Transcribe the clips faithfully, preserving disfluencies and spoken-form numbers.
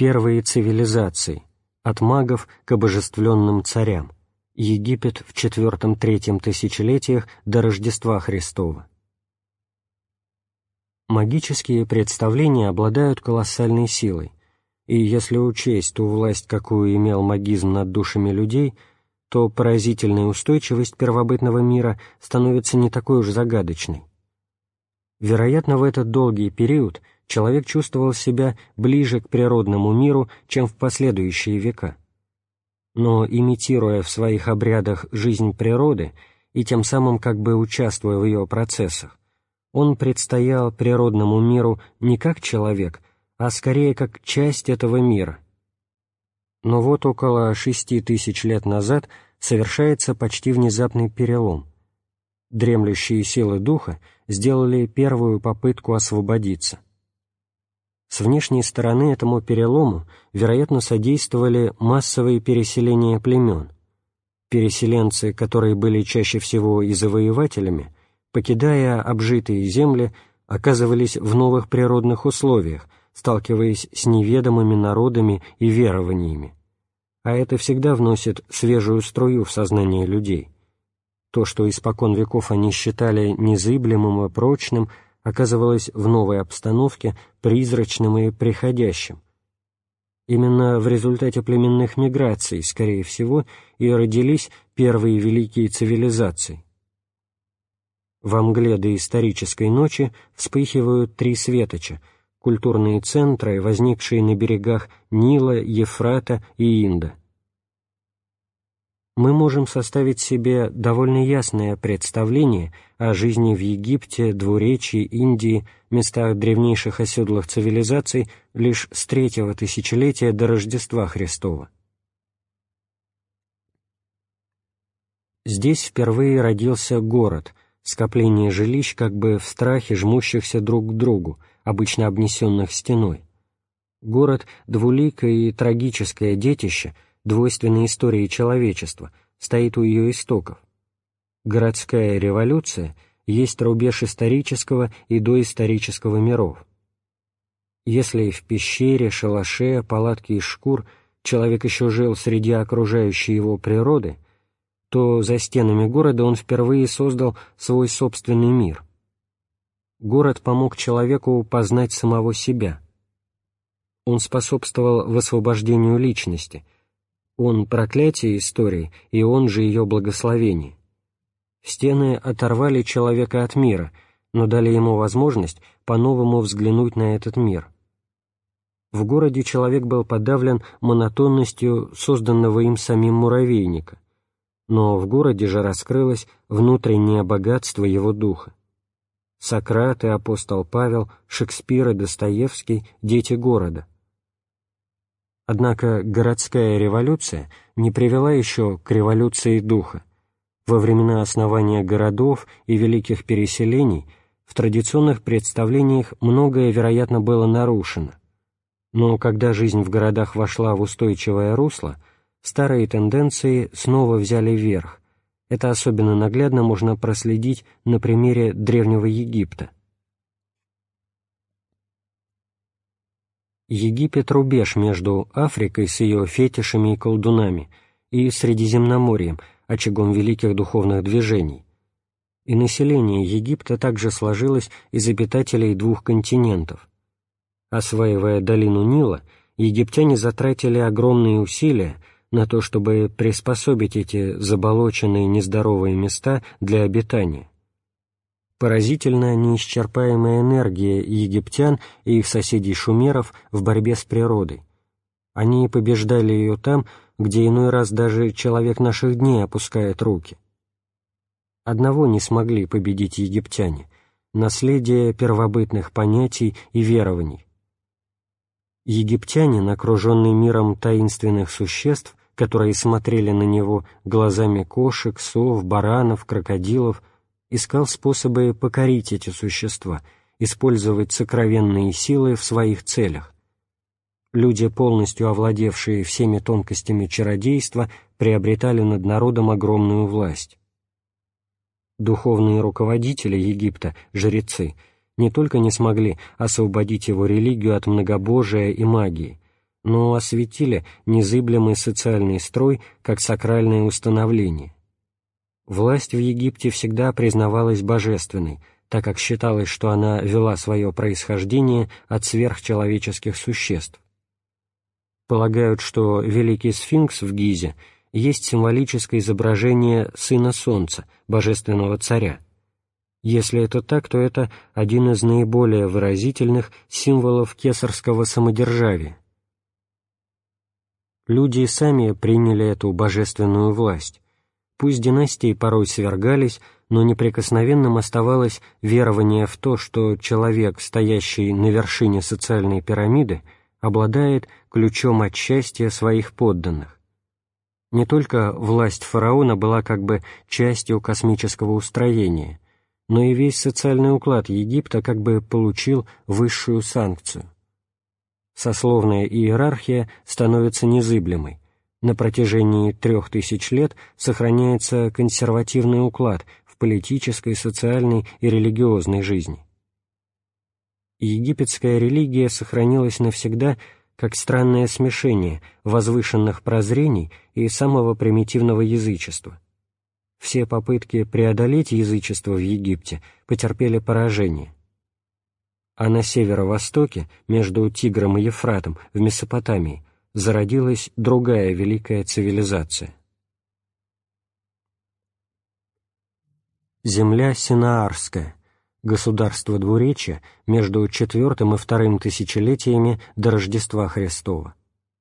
Первые цивилизации, от магов к обожествленным царям. Египет в четвёртом-третьем тысячелетиях до Рождества Христова. Магические представления обладают колоссальной силой, и если учесть ту власть, какую имел магизм над душами людей, то поразительная устойчивость первобытного мира становится не такой уж загадочной. Вероятно, в этот долгий период человек чувствовал себя ближе к природному миру, чем в последующие века. Но, имитируя в своих обрядах жизнь природы и тем самым как бы участвуя в ее процессах, он предстоял природному миру не как человек, а скорее как часть этого мира. Но вот около шести тысяч лет назад совершается почти внезапный перелом. Дремлющие силы духа сделали первую попытку освободиться. С внешней стороны этому перелому, вероятно, содействовали массовые переселения племен. Переселенцы, которые были чаще всего и завоевателями, покидая обжитые земли, оказывались в новых природных условиях, сталкиваясь с неведомыми народами и верованиями. А это всегда вносит свежую струю в сознание людей. То, что испокон веков они считали незыблемым и прочным, оказывалось в новой обстановке призрачным и приходящим. Именно в результате племенных миграций, скорее всего, и родились первые великие цивилизации. Во мгле доисторической ночи вспыхивают три светоча, культурные центры, возникшие на берегах Нила, Ефрата и Инда. Мы можем составить себе довольно ясное представление о жизни в Египте, Двуречье, Индии, местах древнейших оседлых цивилизаций лишь с третьего тысячелетия до Рождества Христова. Здесь впервые родился город, скопление жилищ как бы в страхе жмущихся друг к другу, обычно обнесенных стеной. Город — двуликое и трагическое детище двойственной истории человечества, стоит у ее истоков. Городская революция есть рубеж исторического и доисторического миров. Если в пещере, шалаше, палатке из шкур человек еще жил среди окружающей его природы, то за стенами города он впервые создал свой собственный мир. Город помог человеку познать самого себя. Он способствовал высвобождению личности. Он — проклятие истории, и он же ее благословение. Стены оторвали человека от мира, но дали ему возможность по-новому взглянуть на этот мир. В городе человек был подавлен монотонностью созданного им самим муравейника, но в городе же раскрылось внутреннее богатство его духа. Сократ и апостол Павел, Шекспир и Достоевский — дети города. Однако городская революция не привела еще к революции духа. Во времена основания городов и великих переселений в традиционных представлениях многое, вероятно, было нарушено. Но когда жизнь в городах вошла в устойчивое русло, старые тенденции снова взяли верх. Это особенно наглядно можно проследить на примере Древнего Египта. Египет — рубеж между Африкой с ее фетишами и колдунами и Средиземноморьем, очагом великих духовных движений. И население Египта также сложилось из обитателей двух континентов. Осваивая долину Нила, египтяне затратили огромные усилия на то, чтобы приспособить эти заболоченные нездоровые места для обитания. Поразительна неисчерпаемая энергия египтян и их соседей-шумеров в борьбе с природой. Они побеждали ее там, где иной раз даже человек наших дней опускает руки. Одного не смогли победить египтяне — наследие первобытных понятий и верований. Египтянин, окруженный миром таинственных существ, которые смотрели на него глазами кошек, сов, баранов, крокодилов, искал способы покорить эти существа, использовать сокровенные силы в своих целях. Люди, полностью овладевшие всеми тонкостями чародейства, приобретали над народом огромную власть. Духовные руководители Египта, жрецы, не только не смогли освободить его религию от многобожия и магии, но осветили незыблемый социальный строй как сакральное установление. Власть в Египте всегда признавалась божественной, так как считалось, что она вела свое происхождение от сверхчеловеческих существ. Полагают, что Великий Сфинкс в Гизе есть символическое изображение Сына Солнца, божественного царя. Если это так, то это один из наиболее выразительных символов кесарского самодержавия. Люди сами приняли эту божественную власть. Пусть династии порой свергались, но неприкосновенным оставалось верование в то, что человек, стоящий на вершине социальной пирамиды, обладает ключом от счастья своих подданных. Не только власть фараона была как бы частью космического устроения, но и весь социальный уклад Египта как бы получил высшую санкцию. Сословная иерархия становится незыблемой. На протяжении трех тысяч лет сохраняется консервативный уклад в политической, социальной и религиозной жизни. Египетская религия сохранилась навсегда как странное смешение возвышенных прозрений и самого примитивного язычества. Все попытки преодолеть язычество в Египте потерпели поражение. А на северо-востоке, между Тигром и Ефратом, в Месопотамии, зародилась другая великая цивилизация. Земля Синаарская, государство двуречья между четвертым и вторым тысячелетиями до Рождества Христова.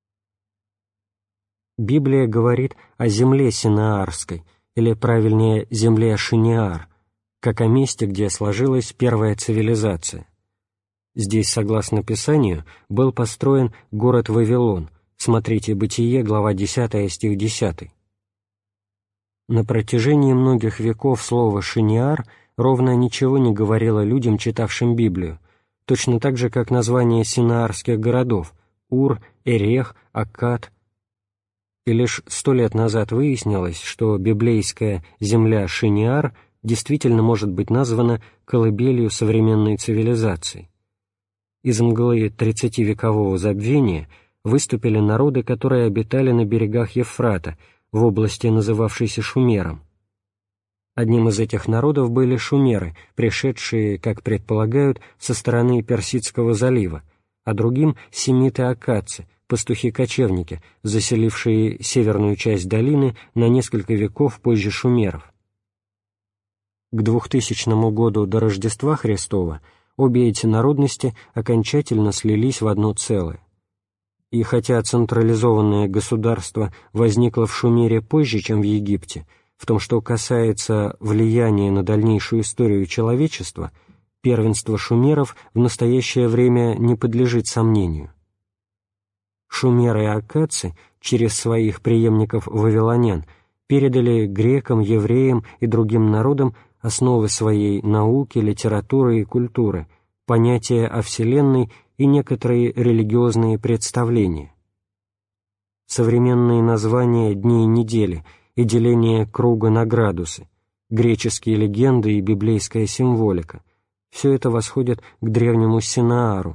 Библия говорит о земле Синаарской, или, правильнее, земле Шинеар, как о месте, где сложилась первая цивилизация. Здесь, согласно Писанию, был построен город Вавилон. Смотрите Бытие, глава десятая, стих десятый. На протяжении многих веков слово «Шинеар» ровно ничего не говорило людям, читавшим Библию, точно так же, как название синаарских городов – Ур, Эрех, Аккад. И лишь сто лет назад выяснилось, что библейская земля Шинеар действительно может быть названа колыбелью современной цивилизации. Из мглы тридцативекового забвения выступили народы, которые обитали на берегах Евфрата, в области, называвшейся Шумером. Одним из этих народов были шумеры, пришедшие, как предполагают, со стороны Персидского залива, а другим — семиты-аккадцы, пастухи-кочевники, заселившие северную часть долины на несколько веков позже шумеров. К двухтысячному году до Рождества Христова обе эти народности окончательно слились в одно целое. И хотя централизованное государство возникло в Шумере позже, чем в Египте, в том, что касается влияния на дальнейшую историю человечества, первенство шумеров в настоящее время не подлежит сомнению. Шумеры и аккадцы через своих преемников-вавилонян передали грекам, евреям и другим народам основы своей науки, литературы и культуры, понятия о Вселенной и некоторые религиозные представления. Современные названия дней недели и деление круга на градусы, греческие легенды и библейская символика — все это восходит к древнему Синаару.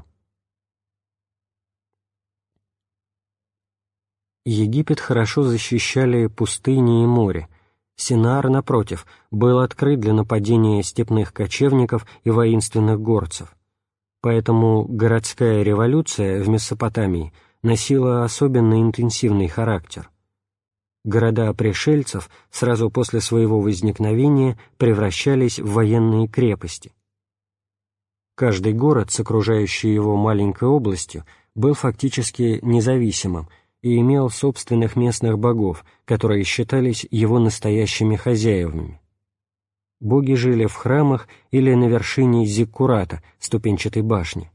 Египет хорошо защищали пустыни и море. Синаар, напротив, был открыт для нападения степных кочевников и воинственных горцев. Поэтому городская революция в Месопотамии носила особенно интенсивный характер. Города пришельцев сразу после своего возникновения превращались в военные крепости. Каждый город с окружающей его маленькой областью был фактически независимым и имел собственных местных богов, которые считались его настоящими хозяевами. Боги жили в храмах или на вершине зиккурата, ступенчатой башни.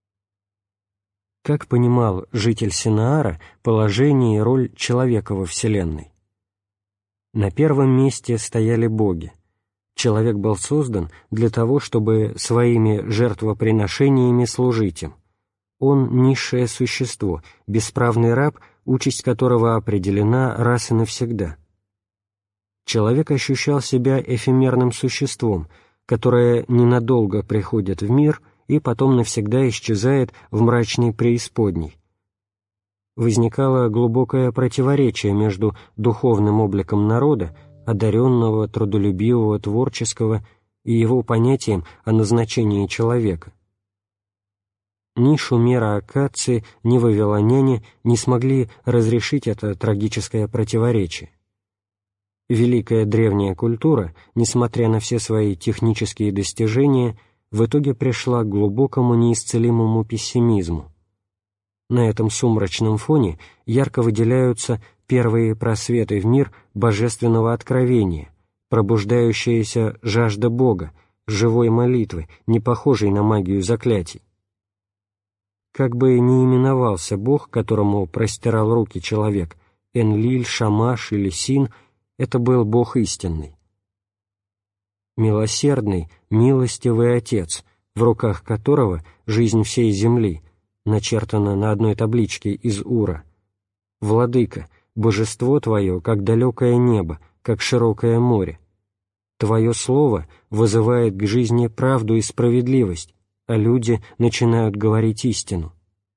Как понимал житель Синаара положение и роль человека во Вселенной? На первом месте стояли боги. Человек был создан для того, чтобы своими жертвоприношениями служить им. Он — низшее существо, бесправный раб, участь которого определена раз и навсегда. Человек ощущал себя эфемерным существом, которое ненадолго приходит в мир и потом навсегда исчезает в мрачной преисподней. возникало глубокое противоречие между духовным обликом народа, одаренного, трудолюбивого, творческого, и его понятием о назначении человека. Ни шумеро-аккадцы, ни вавилоняне не смогли разрешить это трагическое противоречие. Великая древняя культура, несмотря на все свои технические достижения, в итоге пришла к глубокому неисцелимому пессимизму. На этом сумрачном фоне ярко выделяются первые просветы в мир божественного откровения, пробуждающаяся жажда Бога, живой молитвы, не похожей на магию заклятий. Как бы ни именовался Бог, которому простирал руки человек, Энлиль, Шамаш или Син, это был Бог истинный. Милосердный, милостивый Отец, в руках которого жизнь всей земли, начертана на одной табличке из Ура. Владыка, божество Твое, как далекое небо, как широкое море. Твое слово вызывает к жизни правду и справедливость, а люди начинают говорить истину.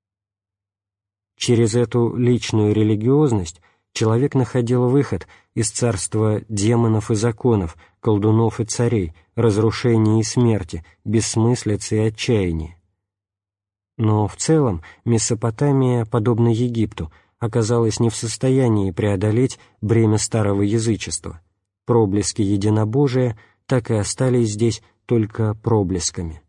Через эту личную религиозность человек находил выход из царства демонов и законов, колдунов и царей, разрушения и смерти, бессмыслицы и отчаяния. Но в целом Месопотамия, подобно Египту, оказалась не в состоянии преодолеть бремя старого язычества. Проблески единобожия так и остались здесь только проблесками.